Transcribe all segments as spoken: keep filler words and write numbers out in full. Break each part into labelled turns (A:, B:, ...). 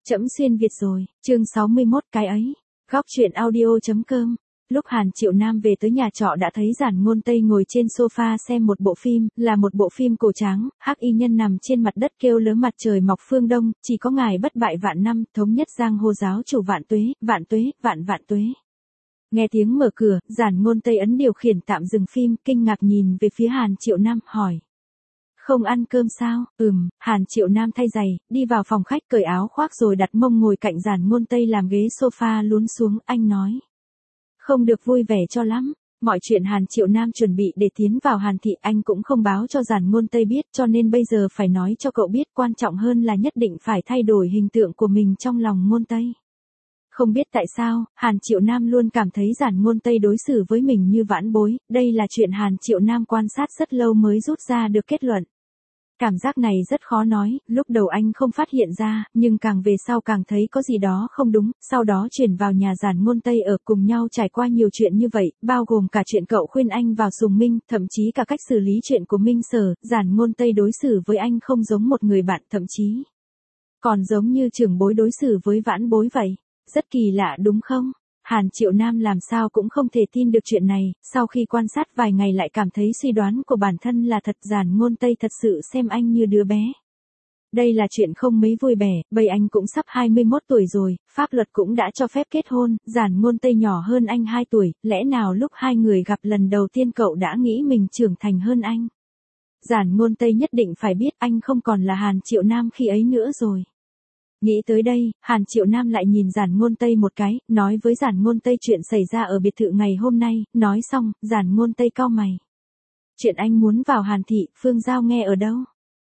A: Trẫm xuyên Việt rồi, chương sáu mươi mốt cái ấy. Góc truyện audio.com. Lúc Hàn Triệu Nam về tới nhà trọ đã thấy Giản Ngôn Tây ngồi trên sofa xem một bộ phim, là một bộ phim cổ tráng, hắc y nhân nằm trên mặt đất kêu lớn mặt trời mọc phương đông, chỉ có ngài bất bại vạn năm, thống nhất giang hồ giáo chủ vạn tuế, vạn tuế, vạn vạn tuế. Nghe tiếng mở cửa, Giản Ngôn Tây ấn điều khiển tạm dừng phim, kinh ngạc nhìn về phía Hàn Triệu Nam, hỏi. Không ăn cơm sao? Ừm, Hàn Triệu Nam thay giày, đi vào phòng khách cởi áo khoác rồi đặt mông ngồi cạnh Giản Ngôn Tây làm ghế sofa lún xuống, anh nói. Không được vui vẻ cho lắm, mọi chuyện Hàn Triệu Nam chuẩn bị để tiến vào Hàn thị anh cũng không báo cho Giản Ngôn Tây biết, cho nên bây giờ phải nói cho cậu biết, quan trọng hơn là nhất định phải thay đổi hình tượng của mình trong lòng Ngôn Tây. Không biết tại sao, Hàn Triệu Nam luôn cảm thấy Giản Ngôn Tây đối xử với mình như vãn bối, đây là chuyện Hàn Triệu Nam quan sát rất lâu mới rút ra được kết luận. Cảm giác này rất khó nói, lúc đầu anh không phát hiện ra, nhưng càng về sau càng thấy có gì đó không đúng, sau đó chuyển vào nhà Giản Ngôn Tây ở cùng nhau trải qua nhiều chuyện như vậy, bao gồm cả chuyện cậu khuyên anh vào Sùng Minh, thậm chí cả cách xử lý chuyện của Minh Sở, Giản Ngôn Tây đối xử với anh không giống một người bạn, thậm chí còn giống như trưởng bối đối xử với vãn bối vậy. Rất kỳ lạ đúng không? Hàn Triệu Nam làm sao cũng không thể tin được chuyện này, sau khi quan sát vài ngày lại cảm thấy suy đoán của bản thân là thật, Giản Ngôn Tây thật sự xem anh như đứa bé. Đây là chuyện không mấy vui vẻ, bây anh cũng sắp hai mươi mốt tuổi rồi, pháp luật cũng đã cho phép kết hôn, Giản Ngôn Tây nhỏ hơn anh hai tuổi, lẽ nào lúc hai người gặp lần đầu tiên cậu đã nghĩ mình trưởng thành hơn anh? Giản Ngôn Tây nhất định phải biết anh không còn là Hàn Triệu Nam khi ấy nữa rồi. Nghĩ tới đây, Hàn Triệu Nam lại nhìn Giản Ngôn Tây một cái, nói với Giản Ngôn Tây chuyện xảy ra ở biệt thự ngày hôm nay, nói xong, Giản Ngôn Tây cau mày. Chuyện anh muốn vào Hàn thị, Phương Giao nghe ở đâu?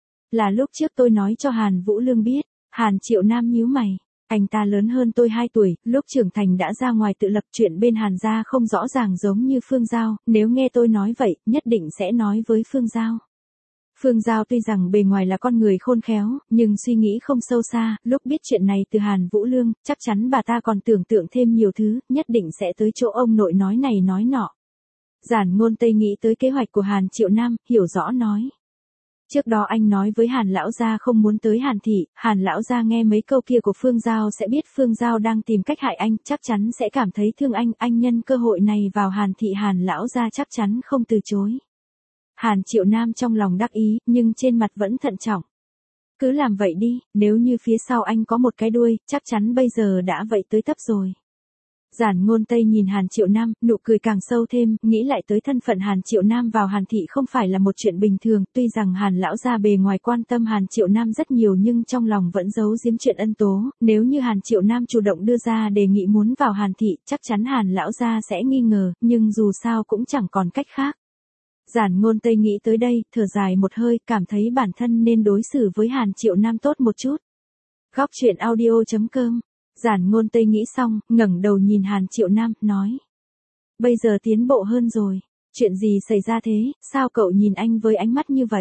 A: Là lúc trước tôi nói cho Hàn Vũ Lương biết. Hàn Triệu Nam nhíu mày. Anh ta lớn hơn tôi hai tuổi, lúc trưởng thành đã ra ngoài tự lập, chuyện bên Hàn gia không rõ ràng giống như Phương Giao, nếu nghe tôi nói vậy, nhất định sẽ nói với Phương Giao. Phương Giao tuy rằng bề ngoài là con người khôn khéo, nhưng suy nghĩ không sâu xa, lúc biết chuyện này từ Hàn Vũ Lương, chắc chắn bà ta còn tưởng tượng thêm nhiều thứ, nhất định sẽ tới chỗ ông nội nói này nói nọ. Giản Ngôn Tây nghĩ tới kế hoạch của Hàn Triệu Nam, hiểu rõ nói. Trước đó anh nói với Hàn lão gia không muốn tới Hàn thị, Hàn lão gia nghe mấy câu kia của Phương Giao sẽ biết Phương Giao đang tìm cách hại anh, chắc chắn sẽ cảm thấy thương anh, anh nhân cơ hội này vào Hàn thị, Hàn lão gia chắc chắn không từ chối. Hàn Triệu Nam trong lòng đắc ý, nhưng trên mặt vẫn thận trọng. Cứ làm vậy đi, nếu như phía sau anh có một cái đuôi, chắc chắn bây giờ đã vậy tới tấp rồi. Giản Ngôn Tây nhìn Hàn Triệu Nam, nụ cười càng sâu thêm, nghĩ lại tới thân phận Hàn Triệu Nam vào Hàn thị không phải là một chuyện bình thường, tuy rằng Hàn lão gia bề ngoài quan tâm Hàn Triệu Nam rất nhiều nhưng trong lòng vẫn giấu giếm chuyện ân tố, nếu như Hàn Triệu Nam chủ động đưa ra đề nghị muốn vào Hàn thị, chắc chắn Hàn lão gia sẽ nghi ngờ, nhưng dù sao cũng chẳng còn cách khác. Giản Ngôn Tây nghĩ tới đây, thở dài một hơi, cảm thấy bản thân nên đối xử với Hàn Triệu Nam tốt một chút. Góc truyện audio.com. Giản Ngôn Tây nghĩ xong, ngẩng đầu nhìn Hàn Triệu Nam, nói. Bây giờ tiến bộ hơn rồi. Chuyện gì xảy ra thế, sao cậu nhìn anh với ánh mắt như vậy?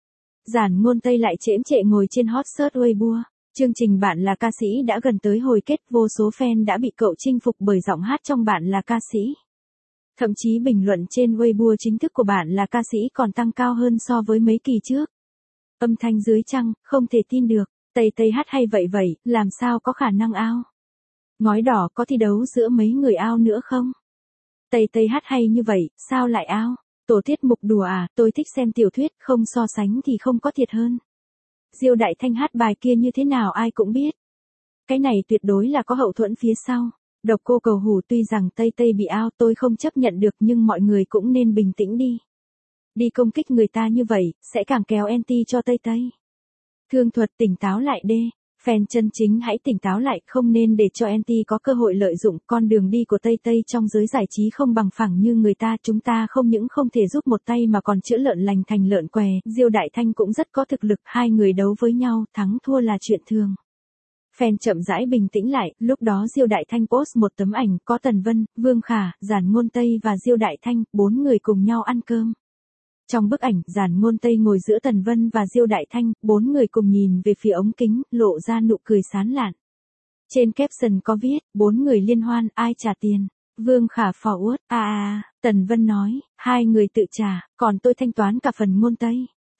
A: Giản Ngôn Tây lại chễm chệ ngồi trên hot search Weibo. Chương trình Bạn là ca sĩ đã gần tới hồi kết, vô số fan đã bị cậu chinh phục bởi giọng hát trong Bạn là ca sĩ. Thậm chí bình luận trên Weibo chính thức của Bạn là ca sĩ còn tăng cao hơn so với mấy kỳ trước. Âm thanh dưới trăng, không thể tin được, Tây Tây hát hay vậy vậy, làm sao có khả năng ao? Ngói đỏ có thi đấu giữa mấy người ao nữa không? Tây Tây hát hay như vậy, sao lại ao? Tổ tiết mục đùa à, tôi thích xem tiểu thuyết, không so sánh thì không có thiệt hơn. Diêu Đại Thanh hát bài kia như thế nào ai cũng biết. Cái này tuyệt đối là có hậu thuẫn phía sau. Độc Cô Cầu Hủ tuy rằng Tây Tây bị ao tôi không chấp nhận được nhưng mọi người cũng nên bình tĩnh đi. Đi công kích người ta như vậy, sẽ càng kéo anti cho Tây Tây. Thương Thuật tỉnh táo lại đê. Fan chân chính hãy tỉnh táo lại, không nên để cho anti có cơ hội lợi dụng, con đường đi của Tây Tây trong giới giải trí không bằng phẳng như người ta, chúng ta không những không thể giúp một tay mà còn chữa lợn lành thành lợn què, Diêu Đại Thanh cũng rất có thực lực, hai người đấu với nhau, thắng thua là chuyện thường. Fan chậm rãi bình tĩnh lại, lúc đó Diêu Đại Thanh post một tấm ảnh, có Tần Vân, Vương Khả, Giản Ngôn Tây và Diêu Đại Thanh, bốn người cùng nhau ăn cơm. Trong bức ảnh, Giản Ngôn Tây ngồi giữa Tần Vân và Diêu Đại Thanh, bốn người cùng nhìn về phía ống kính, lộ ra nụ cười sán lạn. Trên caption có viết, bốn người liên hoan, ai trả tiền? Vương Khả forward, à à, Tần Vân nói, hai người tự trả, còn tôi thanh toán cả phần Ngôn Tây.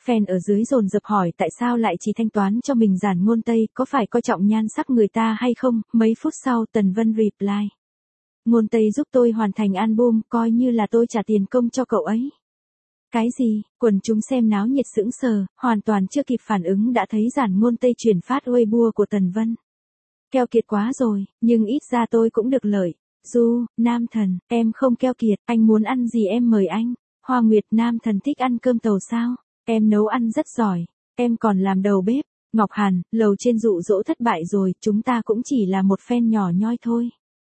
A: Fan ở dưới dồn dập hỏi tại sao lại chỉ thanh toán cho mình Giản Ngôn Tây, có phải coi trọng nhan sắc người ta hay không? Mấy phút sau Tần Vân reply. Ngôn Tây giúp tôi hoàn thành album, coi như là tôi trả tiền công cho cậu ấy. Cái gì? Quần chúng xem náo nhiệt sững sờ, hoàn toàn chưa kịp phản ứng đã thấy Giản Ngôn Tây chuyển phát Weibo của Tần Vân. Keo kiệt quá rồi, nhưng ít ra tôi cũng được lợi. Du, Nam Thần, em không keo kiệt, anh muốn ăn gì em mời anh. Hoa Nguyệt, Nam Thần thích ăn cơm tàu sao? Em nấu ăn rất giỏi, em còn làm đầu bếp. Ngọc Hàn, lầu trên dụ dỗ thất bại rồi, chúng ta cũng chỉ là một fan nhỏ nhoi thôi.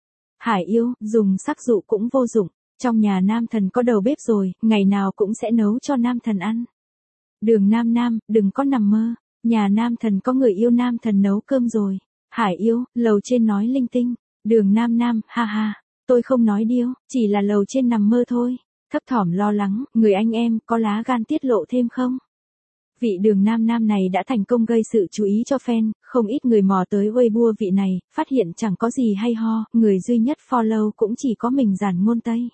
A: Hải Yêu, dùng sắc dụ cũng vô dụng, trong nhà Nam Thần có đầu bếp rồi, ngày nào cũng sẽ nấu cho Nam Thần ăn. Đường Nam Nam, đừng có nằm mơ, nhà Nam Thần có người yêu Nam Thần nấu cơm rồi. Hải Yêu, lầu trên nói linh tinh. Đường Nam Nam, ha ha, tôi không nói điêu, chỉ là lầu trên nằm mơ thôi. Thấp thỏm lo lắng, người anh em, có lá gan tiết lộ thêm không? Vị Đường Nam Nam này đã thành công gây sự chú ý cho fan, không ít người mò tới Weibo vị này, phát hiện chẳng có gì hay ho, người duy nhất follow cũng chỉ có mình Giản Ngôn Tây.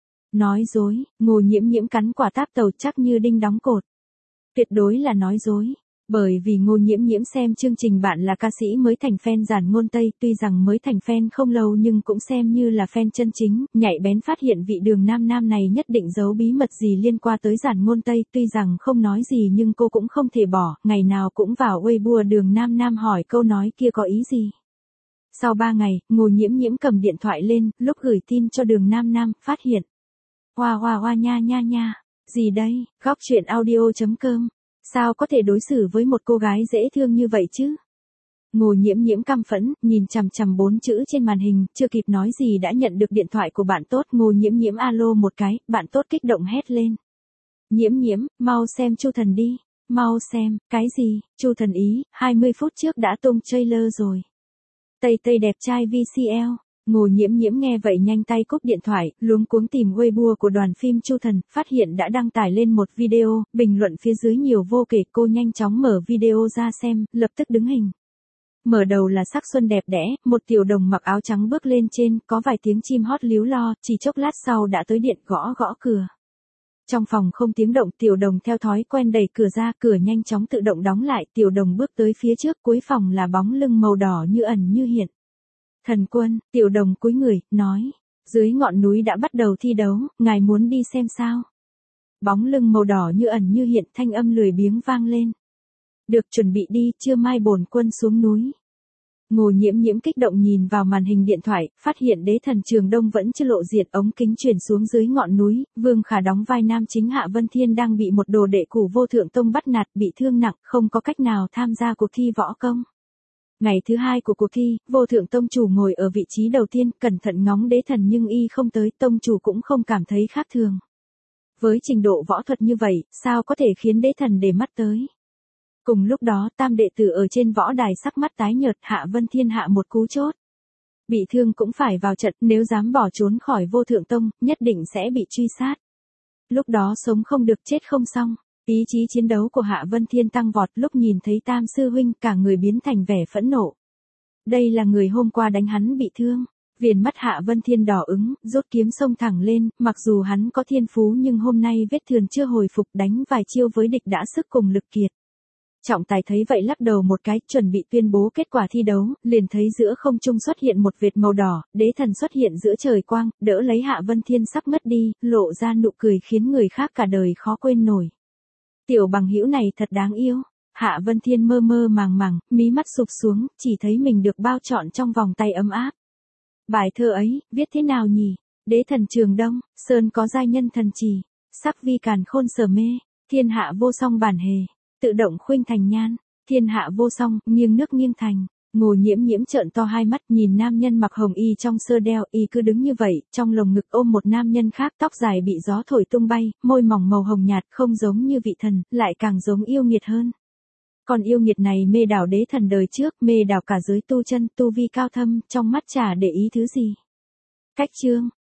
A: Nói dối, Ngô Nhiễm Nhiễm cắn quả táp tàu chắc như đinh đóng cột. Tuyệt đối là nói dối. Bởi vì Ngô Nhiễm Nhiễm xem chương trình Bạn là ca sĩ mới thành fan Giản Ngôn Tây, tuy rằng mới thành fan không lâu nhưng cũng xem như là fan chân chính, nhạy bén phát hiện vị Đường Nam Nam này nhất định giấu bí mật gì liên quan tới Giản Ngôn Tây, tuy rằng không nói gì nhưng cô cũng không thể bỏ, ngày nào cũng vào Weibo Đường Nam Nam hỏi câu nói kia có ý gì. Sau ba ngày, Ngô Nhiễm Nhiễm cầm điện thoại lên, lúc gửi tin cho Đường Nam Nam, phát hiện. Hoa hoa hoa nha nha nha, gì đây, góc truyện audio chấm com. Sao có thể đối xử với một cô gái dễ thương như vậy chứ? Ngô Nhiễm Nhiễm căm phẫn, nhìn chằm chằm bốn chữ trên màn hình, chưa kịp nói gì đã nhận được điện thoại của bạn tốt. Ngô Nhiễm Nhiễm alo một cái, bạn tốt kích động hét lên. Nhiễm Nhiễm, mau xem Chu Thần đi. Mau xem, cái gì, Chu Thần Ý, hai mươi phút trước đã tung trailer rồi. Tây Tây đẹp trai vê xê lờ. Ngô Nhiễm Nhiễm nghe vậy nhanh tay cúp điện thoại, luống cuống tìm Weibo của đoàn phim Chu Thần, phát hiện đã đăng tải lên một video, bình luận phía dưới nhiều vô kể, cô nhanh chóng mở video ra xem, lập tức đứng hình. Mở đầu là sắc xuân đẹp đẽ, một tiểu đồng mặc áo trắng bước lên trên, có vài tiếng chim hót líu lo, chỉ chốc lát sau đã tới điện gõ gõ cửa. Trong phòng không tiếng động, tiểu đồng theo thói quen đẩy cửa ra, cửa nhanh chóng tự động đóng lại, tiểu đồng bước tới phía trước, cuối phòng là bóng lưng màu đỏ như ẩn như hiện. Thần Quân, tiểu đồng cúi người, nói, dưới ngọn núi đã bắt đầu thi đấu, ngài muốn đi xem sao? Bóng lưng màu đỏ như ẩn như hiện, thanh âm lười biếng vang lên. Được, chuẩn bị đi, trưa mai bổn quân xuống núi. Ngô Nhiễm Nhiễm kích động nhìn vào màn hình điện thoại, phát hiện đế thần Trường Đông vẫn chưa lộ diện, ống kính chuyển xuống dưới ngọn núi, Vương Khả đóng vai nam chính Hạ Vân Thiên đang bị một đồ đệ cũ Vô Thượng Tông bắt nạt, bị thương nặng, không có cách nào tham gia cuộc thi võ công. Ngày thứ hai của cuộc thi, Vô Thượng Tông chủ ngồi ở vị trí đầu tiên, cẩn thận ngóng đế thần nhưng y không tới, tông chủ cũng không cảm thấy khác thường. Với trình độ võ thuật như vậy, sao có thể khiến đế thần để mắt tới? Cùng lúc đó, tam đệ tử ở trên võ đài sắc mắt tái nhợt, Hạ Vân Thiên hạ một cú chốt. Bị thương cũng phải vào trận, nếu dám bỏ trốn khỏi Vô Thượng Tông, nhất định sẽ bị truy sát. Lúc đó sống không được chết không xong. Ý chí chiến đấu của Hạ Vân Thiên tăng vọt, lúc nhìn thấy Tam sư huynh cả người biến thành vẻ phẫn nộ. Đây là người hôm qua đánh hắn bị thương. Viền mắt Hạ Vân Thiên đỏ ứng, rút kiếm xông thẳng lên, mặc dù hắn có thiên phú nhưng hôm nay vết thương chưa hồi phục, đánh vài chiêu với địch đã sức cùng lực kiệt. Trọng tài thấy vậy lắc đầu một cái, chuẩn bị tuyên bố kết quả thi đấu, liền thấy giữa không trung xuất hiện một vệt màu đỏ, đế thần xuất hiện giữa trời quang, đỡ lấy Hạ Vân Thiên sắp ngất đi, lộ ra nụ cười khiến người khác cả đời khó quên nổi. Tiểu bằng hữu này thật đáng yêu. Hạ Vân Thiên mơ mơ màng màng, mí mắt sụp xuống, chỉ thấy mình được bao trọn trong vòng tay ấm áp. Bài thơ ấy, viết thế nào nhỉ? Đế thần Trường Đông, sơn có giai nhân thần trì, sắc vi càn khôn sở mê, thiên hạ vô song bản hề, tự động khuynh thành nhan, thiên hạ vô song, nghiêng nước nghiêng thành. Ngô Nhiễm Nhiễm trợn to hai mắt nhìn nam nhân mặc hồng y trong sơ đeo, y cứ đứng như vậy, trong lồng ngực ôm một nam nhân khác, tóc dài bị gió thổi tung bay, môi mỏng màu hồng nhạt, không giống như vị thần, lại càng giống yêu nghiệt hơn. Còn yêu nghiệt này mê đảo đế thần đời trước, mê đảo cả giới tu chân, tu vi cao thâm, trong mắt chả để ý thứ gì. Cách chương,